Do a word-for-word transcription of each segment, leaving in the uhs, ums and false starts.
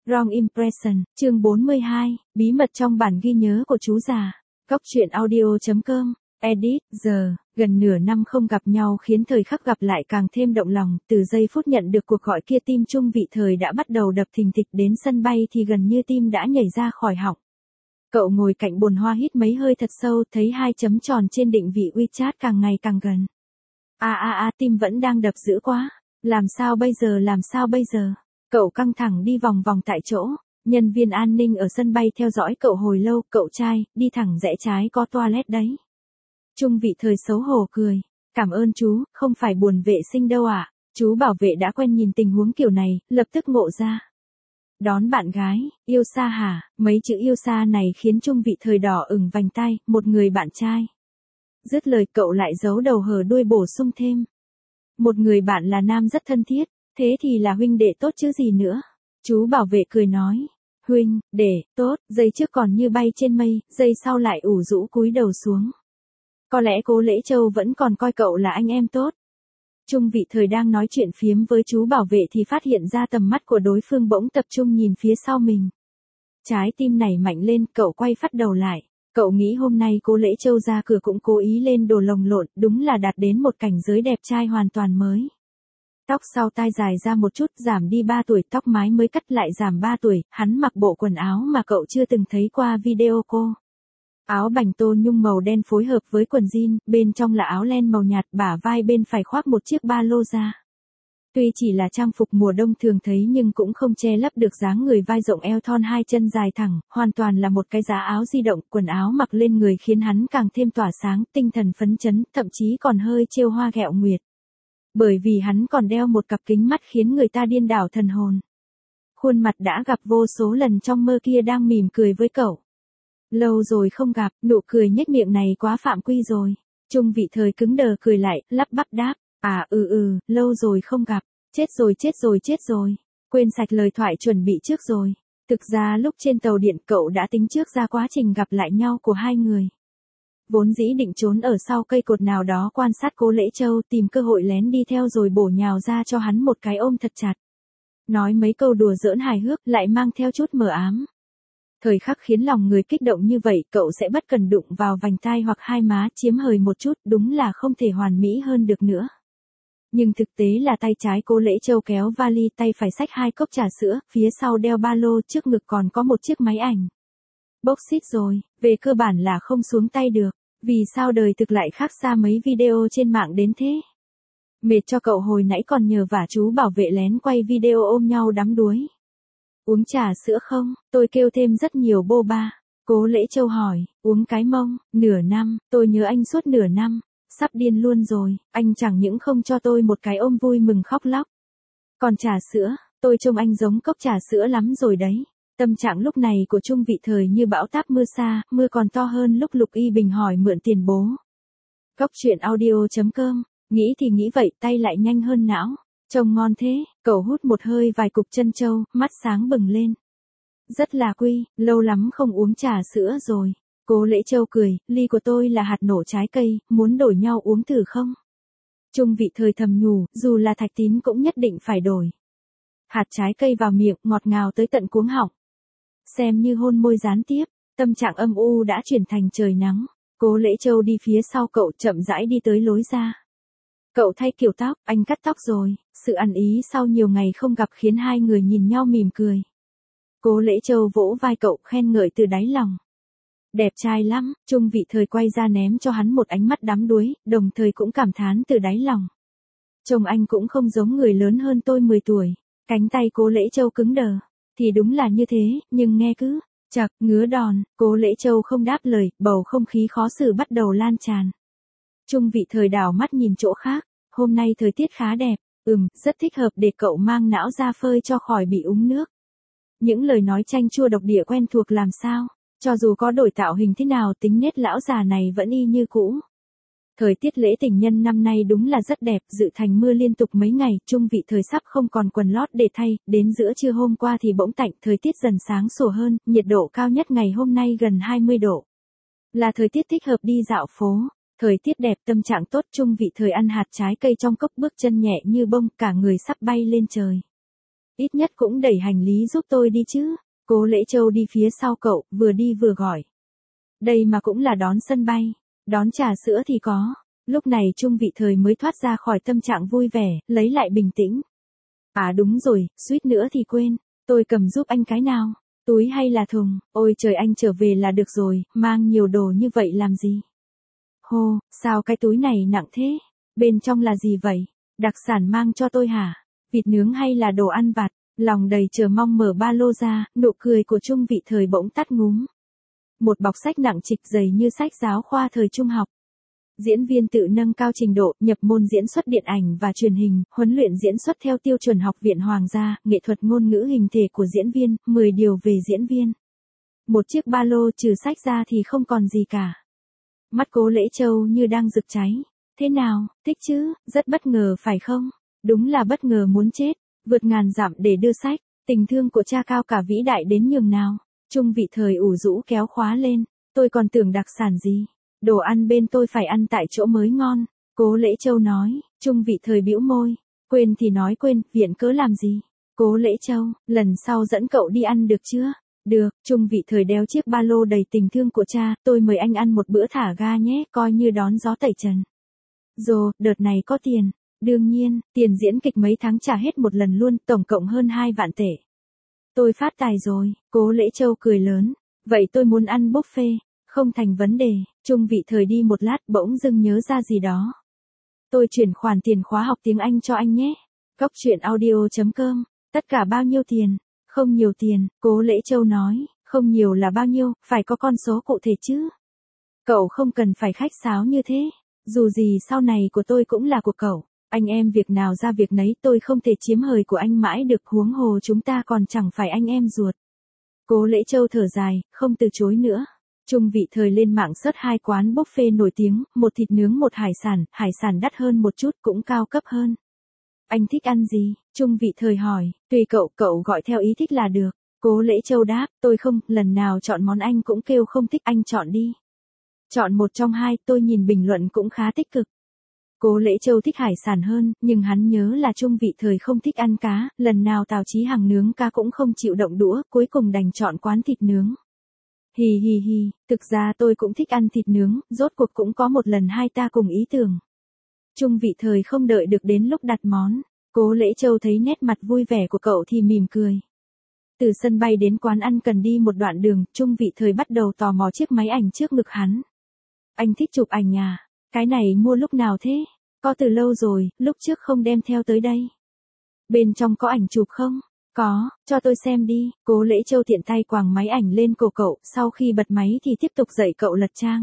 Wrong Impression, chương bốn mươi hai, bí mật trong bản ghi nhớ của chú già. Góc truyện audio chấm com, edit, giờ, gần nửa năm không gặp nhau khiến thời khắc gặp lại càng thêm động lòng, từ giây phút nhận được cuộc gọi kia tim Chung Vị Thời đã bắt đầu đập thình thịch, đến sân bay thì gần như tim đã nhảy ra khỏi họng. Cậu ngồi cạnh bồn hoa hít mấy hơi thật sâu, thấy hai chấm tròn trên định vị WeChat càng ngày càng gần. A a a, tim vẫn đang đập dữ quá, làm sao bây giờ làm sao bây giờ? Cậu căng thẳng đi vòng vòng tại chỗ, nhân viên an ninh ở sân bay theo dõi cậu hồi lâu, cậu trai, đi thẳng rẽ trái có toilet đấy. Chung Vị Thời xấu hổ cười, cảm ơn chú, không phải buồn vệ sinh đâu ạ. À? Chú bảo vệ đã quen nhìn tình huống kiểu này, lập tức ngộ ra. Đón bạn gái, yêu xa hả? Mấy chữ yêu xa này khiến Chung Vị Thời đỏ ửng vành tai, một người bạn trai. Dứt lời cậu lại giấu đầu hở đuôi bổ sung thêm. Một người bạn là nam rất thân thiết. Thế thì là huynh đệ tốt chứ gì nữa. Chú bảo vệ cười nói. Huynh, đệ, tốt, giây trước còn như bay trên mây, giây sau lại ủ rũ cúi đầu xuống. Có lẽ cô Lễ Châu vẫn còn coi cậu là anh em tốt. Chung Vị Thời đang nói chuyện phiếm với chú bảo vệ thì phát hiện ra tầm mắt của đối phương bỗng tập trung nhìn phía sau mình. Trái tim nảy mạnh lên, cậu quay phát đầu lại. Cậu nghĩ hôm nay cô Lễ Châu ra cửa cũng cố ý lên đồ lồng lộn, đúng là đạt đến một cảnh giới đẹp trai hoàn toàn mới. Tóc sau tai dài ra một chút, giảm đi ba tuổi, tóc mái mới cắt lại giảm ba tuổi, hắn mặc bộ quần áo mà cậu chưa từng thấy qua video cô. Áo bành tô nhung màu đen phối hợp với quần jean, bên trong là áo len màu nhạt, bả vai bên phải khoác một chiếc ba lô da. Tuy chỉ là trang phục mùa đông thường thấy nhưng cũng không che lấp được dáng người vai rộng eo thon hai chân dài thẳng, hoàn toàn là một cái giá áo di động, quần áo mặc lên người khiến hắn càng thêm tỏa sáng, tinh thần phấn chấn, thậm chí còn hơi trêu hoa ghẹo nguyệt. Bởi vì hắn còn đeo một cặp kính mắt khiến người ta điên đảo thần hồn. Khuôn mặt đã gặp vô số lần trong mơ kia đang mỉm cười với cậu. Lâu rồi không gặp, nụ cười nhếch miệng này quá phạm quy rồi. Chung Vị Thời cứng đờ cười lại, lắp bắp đáp. À ừ ừ, lâu rồi không gặp. Chết rồi chết rồi chết rồi. Quên sạch lời thoại chuẩn bị trước rồi. Thực ra lúc trên tàu điện cậu đã tính trước ra quá trình gặp lại nhau của hai người. Vốn dĩ định trốn ở sau cây cột nào đó quan sát cô Lễ Châu, tìm cơ hội lén đi theo rồi bổ nhào ra cho hắn một cái ôm thật chặt. Nói mấy câu đùa giỡn hài hước lại mang theo chút mờ ám. Thời khắc khiến lòng người kích động như vậy cậu sẽ bất cần đụng vào vành tai hoặc hai má chiếm hời một chút, đúng là không thể hoàn mỹ hơn được nữa. Nhưng thực tế là tay trái cô Lễ Châu kéo vali, tay phải xách hai cốc trà sữa, phía sau đeo ba lô, trước ngực còn có một chiếc máy ảnh. Bốc xít rồi, về cơ bản là không xuống tay được. Vì sao đời thực lại khác xa mấy video trên mạng đến thế? Mệt cho cậu hồi nãy còn nhờ vả chú bảo vệ lén quay video ôm nhau đắm đuối. Uống trà sữa không? Tôi kêu thêm rất nhiều bô ba. Cố Lễ Châu hỏi, uống cái mông, nửa năm, tôi nhớ anh suốt nửa năm, sắp điên luôn rồi, anh chẳng những không cho tôi một cái ôm vui mừng khóc lóc. Còn trà sữa, tôi trông anh giống cốc trà sữa lắm rồi đấy. Tâm trạng lúc này của Chung Vị Thời như bão táp mưa xa, mưa còn to hơn lúc Lục Y Bình hỏi mượn tiền bố. Góc truyện audio chấm com, nghĩ thì nghĩ vậy, tay lại nhanh hơn não. Trông ngon thế, cậu hút một hơi vài cục trân châu, mắt sáng bừng lên. Rất là quy, lâu lắm không uống trà sữa rồi. Cố Lễ Châu cười, ly của tôi là hạt nổ trái cây, muốn đổi nhau uống thử không? Chung Vị Thời thầm nhủ, dù là thạch tín cũng nhất định phải đổi. Hạt trái cây vào miệng, ngọt ngào tới tận cuống họng. Xem như hôn môi gián tiếp, tâm trạng âm u đã chuyển thành trời nắng. Cố Lễ Châu đi phía sau cậu chậm rãi đi tới lối ra. Cậu thay kiểu tóc, anh cắt tóc rồi, sự ăn ý sau nhiều ngày không gặp khiến hai người nhìn nhau mỉm cười. Cố Lễ Châu vỗ vai cậu khen ngợi từ đáy lòng. Đẹp trai lắm, Chung Vị Thời quay ra ném cho hắn một ánh mắt đắm đuối, đồng thời cũng cảm thán từ đáy lòng. Trông anh cũng không giống người lớn hơn tôi mười tuổi, cánh tay Cố Lễ Châu cứng đờ. Thì đúng là như thế, nhưng nghe cứ, chặt, ngứa đòn, Cố Lễ Châu không đáp lời, bầu không khí khó xử bắt đầu lan tràn. Chung Vị Thời đảo mắt nhìn chỗ khác, hôm nay thời tiết khá đẹp, ừm, rất thích hợp để cậu mang não ra phơi cho khỏi bị úng nước. Những lời nói chanh chua độc địa quen thuộc làm sao, cho dù có đổi tạo hình thế nào tính nết lão già này vẫn y như cũ. Thời tiết lễ tình nhân năm nay đúng là rất đẹp, dự thành mưa liên tục mấy ngày, Chung Vị Thời sắp không còn quần lót để thay, đến giữa trưa hôm qua thì bỗng tạnh, thời tiết dần sáng sủa hơn, nhiệt độ cao nhất ngày hôm nay gần hai mươi độ. Là thời tiết thích hợp đi dạo phố, thời tiết đẹp tâm trạng tốt, Chung Vị Thời ăn hạt trái cây trong cốc bước chân nhẹ như bông, cả người sắp bay lên trời. ít nhất cũng đẩy hành lý giúp tôi đi chứ. Cố Lễ Châu đi phía sau cậu, vừa đi vừa gọi. Đây mà cũng là đón sân bay, đón trà sữa thì có. Lúc này Trung Vị Thời mới thoát ra khỏi tâm trạng vui vẻ, lấy lại bình tĩnh. À đúng rồi, suýt nữa thì quên, tôi cầm giúp anh cái nào, túi hay là thùng, ôi trời anh trở về là được rồi, mang nhiều đồ như vậy làm gì? Hô, sao cái túi này nặng thế? Bên trong là gì vậy? Đặc sản mang cho tôi hả? Vịt nướng hay là đồ ăn vặt? Lòng đầy chờ mong mở ba lô ra, nụ cười của Trung Vị Thời bỗng tắt ngúm. Một bọc sách nặng trịch dày như sách giáo khoa thời trung học. Diễn viên tự nâng cao trình độ, nhập môn diễn xuất điện ảnh và truyền hình, huấn luyện diễn xuất theo tiêu chuẩn Học viện Hoàng gia, nghệ thuật ngôn ngữ hình thể của diễn viên, mười điều về diễn viên. Một chiếc ba lô trừ sách ra thì không còn gì cả. Mắt Cố Lễ Châu như đang rực cháy. Thế nào, thích chứ, rất bất ngờ phải không? Đúng là bất ngờ muốn chết, vượt ngàn dặm để đưa sách, tình thương của cha cao cả vĩ đại đến nhường nào. Trung Vị Thời ủ rũ kéo khóa lên, tôi còn tưởng đặc sản gì. Đồ ăn bên tôi phải ăn tại chỗ mới ngon, Cố Lễ Châu nói. Trung Vị Thời bĩu môi, quên thì nói quên, viện cớ làm gì. Cố Lễ Châu, lần sau dẫn cậu đi ăn được chưa? Được, Trung Vị Thời đeo chiếc ba lô đầy tình thương của cha, tôi mời anh ăn một bữa thả ga nhé, coi như đón gió tẩy trần. Rồi, đợt này có tiền. Đương nhiên, tiền diễn kịch mấy tháng trả hết một lần luôn, tổng cộng hơn hai vạn tệ. Tôi phát tài rồi, Cố Lễ Châu cười lớn. Vậy tôi muốn ăn buffet. Không thành vấn đề, Trung Vị Thời đi một lát bỗng dưng nhớ ra gì đó. Tôi chuyển khoản tiền khóa học tiếng Anh cho anh nhé. Góc truyện audio chấm com, tất cả bao nhiêu tiền? Không nhiều tiền, Cố Lễ Châu nói, không nhiều là bao nhiêu, phải có con số cụ thể chứ. Cậu không cần phải khách sáo như thế, dù gì sau này của tôi cũng là của cậu. Anh em việc nào ra việc nấy, tôi không thể chiếm hời của anh mãi được, huống hồ chúng ta còn chẳng phải anh em ruột. Cố Lễ Châu thở dài, không từ chối nữa. Trung Vị Thời lên mạng search hai quán buffet nổi tiếng, một thịt nướng một hải sản, hải sản đắt hơn một chút cũng cao cấp hơn. Anh thích ăn gì? Trung Vị Thời hỏi, tùy cậu, cậu gọi theo ý thích là được. Cố Lễ Châu đáp, tôi không, lần nào chọn món anh cũng kêu không thích, anh chọn đi. Chọn một trong hai, tôi nhìn bình luận cũng khá tích cực. Cố Lễ Châu thích hải sản hơn, nhưng hắn nhớ là Trung Vị Thời không thích ăn cá, lần nào Tào Chí Hằng nướng cá cũng không chịu động đũa, cuối cùng đành chọn quán thịt nướng. Hì hì hì, thực ra tôi cũng thích ăn thịt nướng, rốt cuộc cũng có một lần hai ta cùng ý tưởng. Trung Vị Thời không đợi được đến lúc đặt món, Cố Lễ Châu thấy nét mặt vui vẻ của cậu thì mỉm cười. Từ sân bay đến quán ăn cần đi một đoạn đường, Trung Vị Thời bắt đầu tò mò chiếc máy ảnh trước ngực hắn. Anh thích chụp ảnh à? Cái này mua lúc nào thế? Có từ lâu rồi, lúc trước không đem theo tới đây. Bên trong có ảnh chụp không? Có, cho tôi xem đi. Cố Lễ Châu tiện tay quàng máy ảnh lên cổ cậu, sau khi bật máy thì tiếp tục dạy cậu lật trang.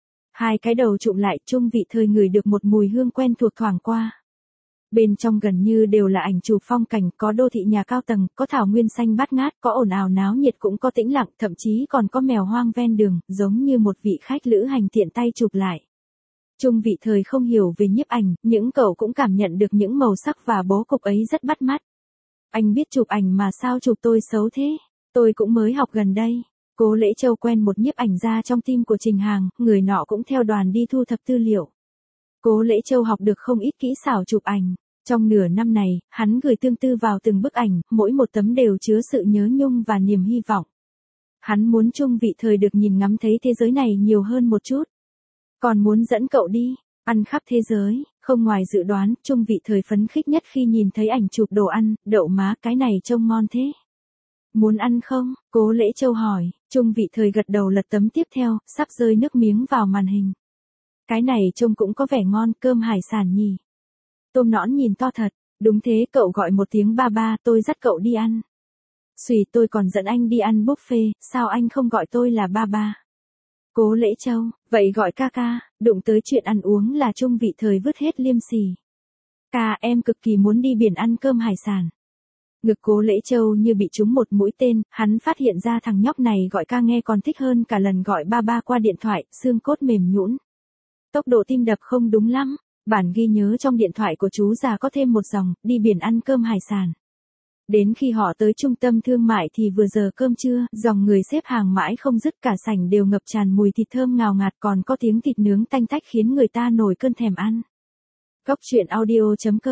Hai cái đầu chụm lại, Trung Vị Thời ngửi được một mùi hương quen thuộc thoảng qua. Bên trong gần như đều là ảnh chụp phong cảnh, có đô thị nhà cao tầng, có thảo nguyên xanh bát ngát, có ồn ào náo nhiệt cũng có tĩnh lặng, thậm chí còn có mèo hoang ven đường, giống như một vị khách lữ hành tiện tay chụp lại. Trung Vị Thời không hiểu về nhiếp ảnh, những cậu cũng cảm nhận được những màu sắc và bố cục ấy rất bắt mắt. Anh biết chụp ảnh mà sao chụp tôi xấu thế? Tôi cũng mới học gần đây. Cố Lễ Châu quen một nhiếp ảnh gia trong team của Trình Hàng, người nọ cũng theo đoàn đi thu thập tư liệu. Cố Lễ Châu học được không ít kỹ xảo chụp ảnh. Trong nửa năm này, hắn gửi tương tư vào từng bức ảnh, mỗi một tấm đều chứa sự nhớ nhung và niềm hy vọng. Hắn muốn Trung Vị Thời được nhìn ngắm thấy thế giới này nhiều hơn một chút. Còn muốn dẫn cậu đi, ăn khắp thế giới, không ngoài dự đoán, Trung Vị Thời phấn khích nhất khi nhìn thấy ảnh chụp đồ ăn, đậu má, cái này trông ngon thế. Muốn ăn không? Cố Lễ Châu hỏi, Trung Vị Thời gật đầu lật tấm tiếp theo, sắp rơi nước miếng vào màn hình. Cái này trông cũng có vẻ ngon, cơm hải sản nhỉ. Tôm nõn nhìn to thật, đúng thế, cậu gọi một tiếng ba ba, tôi dắt cậu đi ăn. Xùy, tôi còn dẫn anh đi ăn buffet, sao anh không gọi tôi là ba ba? Cố Lễ Châu, vậy gọi ca ca, đụng tới chuyện ăn uống là Trung Vị Thời vứt hết liêm sỉ. Ca, em cực kỳ muốn đi biển ăn cơm hải sản. Ngực Cố Lễ Châu như bị trúng một mũi tên, hắn phát hiện ra thằng nhóc này gọi ca nghe còn thích hơn cả lần gọi ba ba qua điện thoại, xương cốt mềm nhũn. Tốc độ tim đập không đúng lắm, bản ghi nhớ trong điện thoại của chú già có thêm một dòng, đi biển ăn cơm hải sản. Đến khi họ tới trung tâm thương mại thì vừa giờ cơm trưa, dòng người xếp hàng mãi không dứt, cả sảnh đều ngập tràn mùi thịt thơm ngào ngạt, còn có tiếng thịt nướng tanh tách khiến người ta nổi cơn thèm ăn. Góc truyện audio chấm com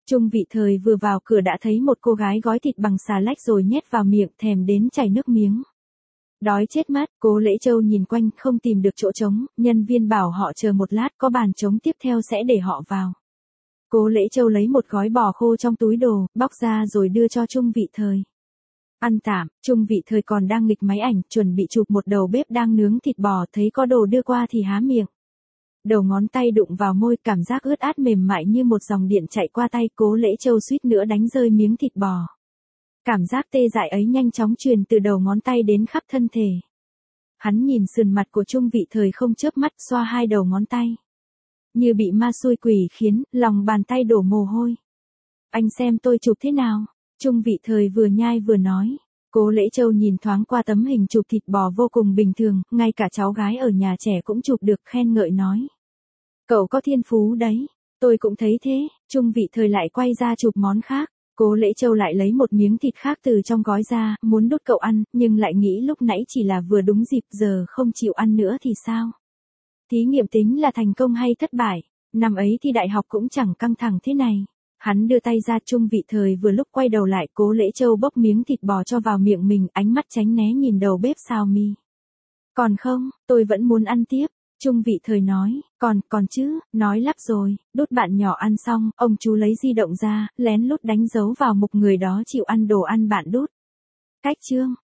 Trung Vị Thời vừa vào cửa đã thấy một cô gái gói thịt bằng xà lách rồi nhét vào miệng, thèm đến chảy nước miếng. Đói chết mắt, Cố Lễ Châu nhìn quanh không tìm được chỗ trống, nhân viên bảo họ chờ một lát, có bàn trống tiếp theo sẽ để họ vào. Cố Lễ Châu lấy một gói bò khô trong túi đồ, bóc ra rồi đưa cho Trung Vị Thời. Ăn tạm, Trung Vị Thời còn đang nghịch máy ảnh, chuẩn bị chụp một đầu bếp đang nướng thịt bò, thấy có đồ đưa qua thì há miệng. Đầu ngón tay đụng vào môi, cảm giác ướt át mềm mại như một dòng điện chạy qua tay, Cố Lễ Châu suýt nữa đánh rơi miếng thịt bò. Cảm giác tê dại ấy nhanh chóng truyền từ đầu ngón tay đến khắp thân thể. Hắn nhìn sườn mặt của Trung Vị Thời không chớp mắt, xoa hai đầu ngón tay. Như bị ma xui quỷ khiến, lòng bàn tay đổ mồ hôi. Anh xem tôi chụp thế nào? Trung Vị Thời vừa nhai vừa nói. Cố Lễ Châu nhìn thoáng qua tấm hình chụp thịt bò vô cùng bình thường, ngay cả cháu gái ở nhà trẻ cũng chụp được, khen ngợi nói. Cậu có thiên phú đấy, tôi cũng thấy thế. Trung Vị Thời lại quay ra chụp món khác. Cố Lễ Châu lại lấy một miếng thịt khác từ trong gói ra, muốn đút cậu ăn, nhưng lại nghĩ lúc nãy chỉ là vừa đúng dịp, giờ không chịu ăn nữa thì sao? Thí nghiệm tính là thành công hay thất bại? Năm ấy thi đại học cũng chẳng căng thẳng thế này. Hắn đưa tay ra, Trung Vị Thời vừa lúc quay đầu lại, Cố Lễ Châu bốc miếng thịt bò cho vào miệng mình, ánh mắt tránh né nhìn đầu bếp xào mì. Còn không, tôi vẫn muốn ăn tiếp. Trung Vị Thời nói, còn, còn chứ, nói lắp rồi, đút bạn nhỏ ăn xong, ông chú lấy di động ra, lén lút đánh dấu vào mục người đó chịu ăn đồ ăn bạn đút. Cách chương.